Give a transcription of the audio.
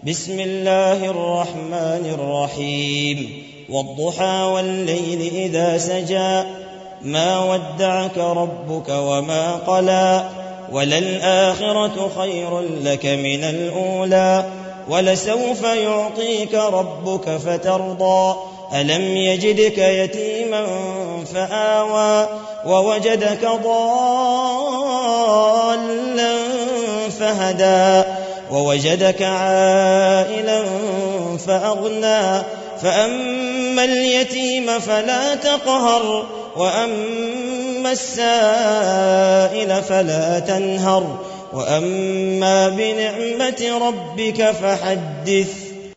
بسم الله الرحمن الرحيم والضحى والليل إذا سجى ما ودعك ربك وما قلى وللآخرة خير لك من الأولى ولسوف يعطيك ربك فترضى ألم يجدك يتيما فآوى ووجدك ضالا فهدى ووجدك عائلا فأغنى فأما اليتيم فلا تقهر وأما السائل فلا تنهر وأما بنعمة ربك فحدث.